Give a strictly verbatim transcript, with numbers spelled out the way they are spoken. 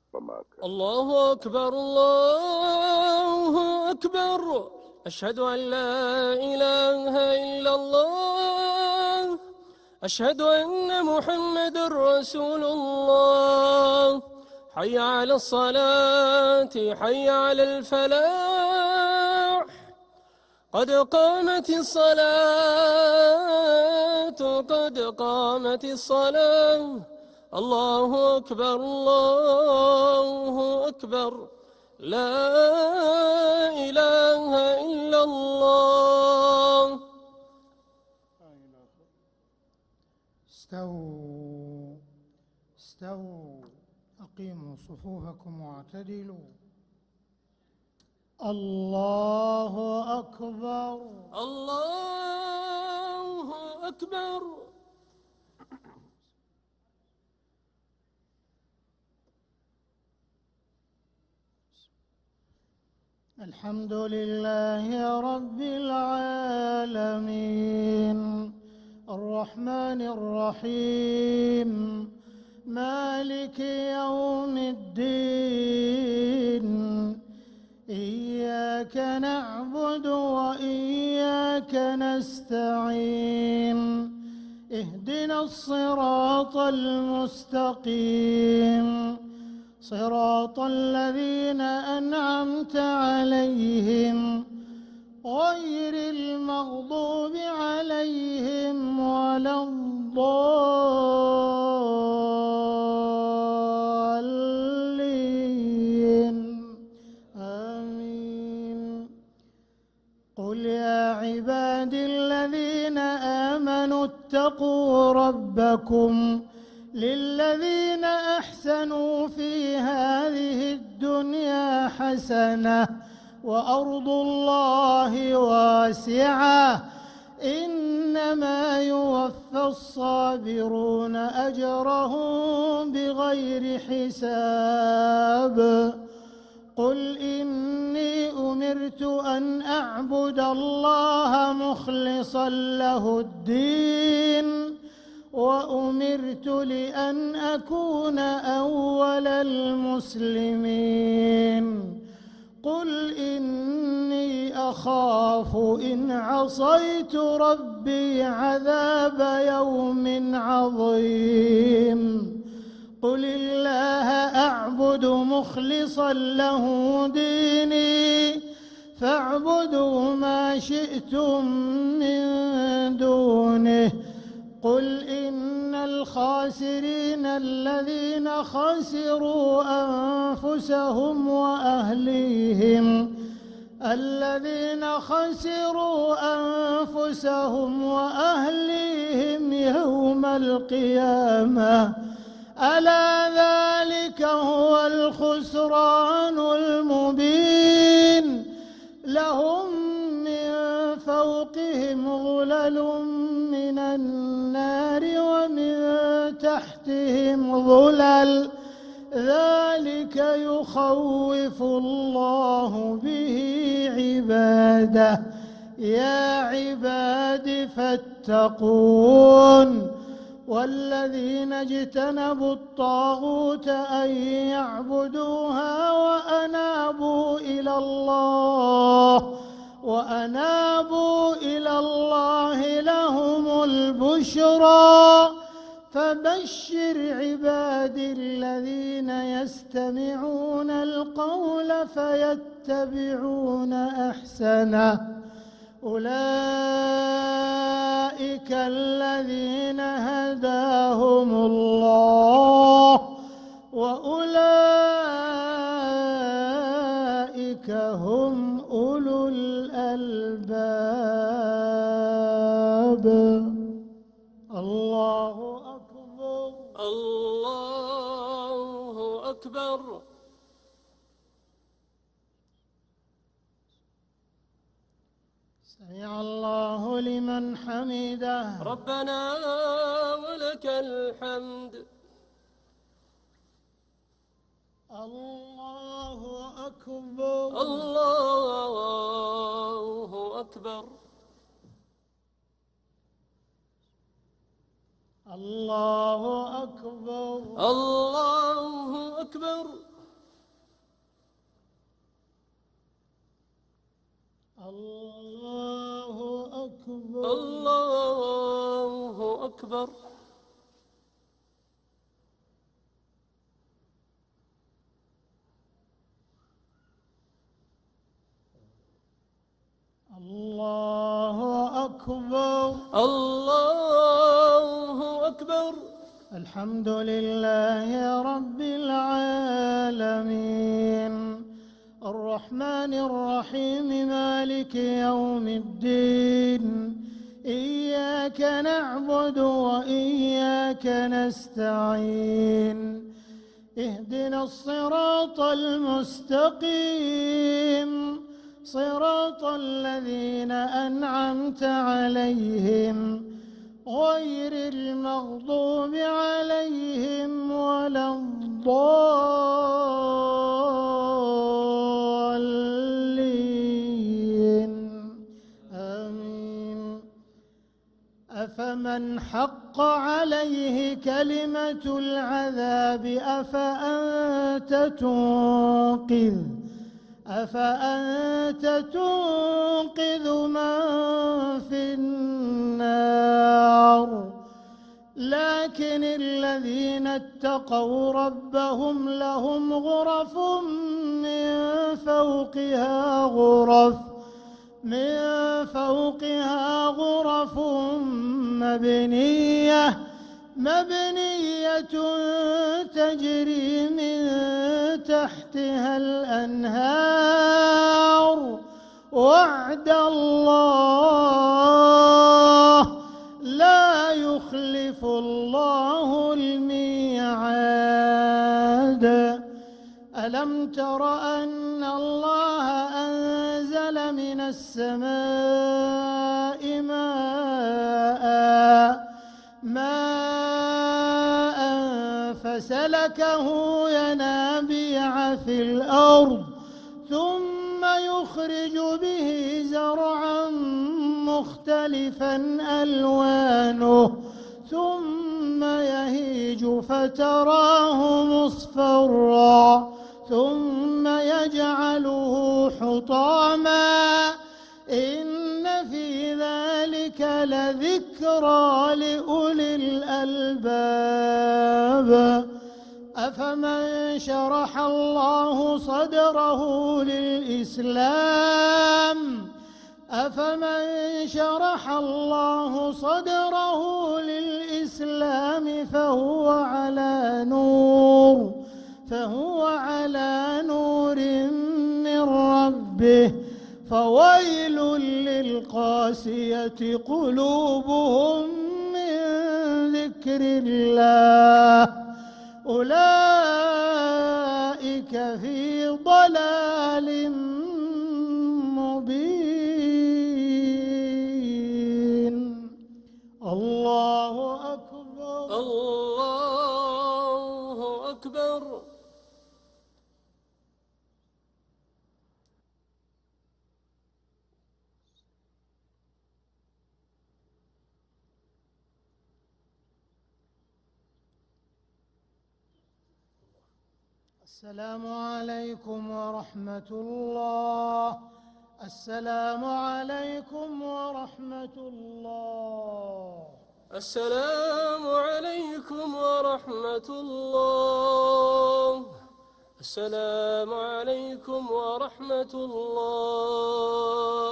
وما كان. الله أكبر الله أكبر، أشهد أن لا إله إلا الله، أشهد أن محمد رسول الله. حي على الصلاة، حي على الفلاح، قد قامت الصلاة، قد قامت الصلاة. الله أكبر الله أكبر، لا إله إلا الله. استووا استووا أقيموا صفوفكم واعتدلوا. الله أكبر الله أكبر. الحمد لله رب العالمين، الرحمن الرحيم، مالك يوم الدين. إياك نعبد وإياك نستعين، اهدنا الصراط المستقيم، صراط الذين أنعمت عليهم غير المغضوب عليهم ولا الضالين. آمين. قل يا عبادي الذين آمنوا اتقوا ربكم للذين أحسنوا في هذه الدنيا حسنة وأرض الله واسعة، إنما يوفى الصابرون أجرهم بغير حساب. قل إني أمرت أن أعبد الله مخلصا له الدين، وأمرت لأن أكون أول المسلمين. قل إني أخاف إن عصيت ربي عذاب يوم عظيم. قل الله أعبد مخلصا له ديني، فاعبدوا ما شئتم من دونه. قل إن الخاسرين الذين خسروا أنفسهم وأهليهم الذين خسروا أنفسهم وأهليهم يوم القيامة، ألا ذلك هو الخسران المبين. لهم من فوقهم ظلل من النار ومن تحتهم ظلل، ذلك يخوف الله به عباده. يا عباد فاتقون. والذين اجتنبوا الطاغوت أن يعبدوها وأنابوا إلى الله وأنابوا إلى الله لهم البشرى. فبشر عبادي الذين يستمعون القول فيتبعون أحسنه. أولئك الذين هداهم الله، وأولئك هم أولو الألباب. الله أكبر الله أكبر. سمع الله لمن حمده. ربنا ولك الحمد. الله أكبر الله أكبر. الله أكبر الله أكبر. الله أكبر. الله أكبر. الله أكبر. الله أكبر. الحمد لله رب العالمين الرحمن الرحيم مالك يوم الدين إياك نعبد وإياك نستعين اهدنا الصراط المستقيم صراط الذين أنعمت عليهم غير المغضوب عليهم ولا الضالين آمين. أفمن حق عليه كلمة العذاب أفأنت تنقذ أفأنت تنقذ من في النار لكن الذين اتقوا ربهم لهم غرف من فوقها غرف من فوقها غرف مبنية مبنية تجري من تحتها الأنهار وعد الله لا يخلف الله الميعاد. ألم تر أن الله أنزل من السماء ماء ماء فسلكه ينابيع في الأرض ثم يخرج به زرعا مختلفا ألوانه ثم يهيج فتراه مصفرا ثم يجعله حطاما إن في ذلك لذكرى لأولي الألباب. أفمن شرح الله صدره للإسلام أفمن شرح الله صدره للإسلام فهو على نور فهو على نور من ربه فويل للقاسية قلوبهم من ذكر الله أولئك في ضلال مبين. الله أكبر. الله أكبر. السلام عليكم ورحمة الله. السلام عليكم ورحمة الله. السلام عليكم ورحمة الله. السلام عليكم ورحمة الله.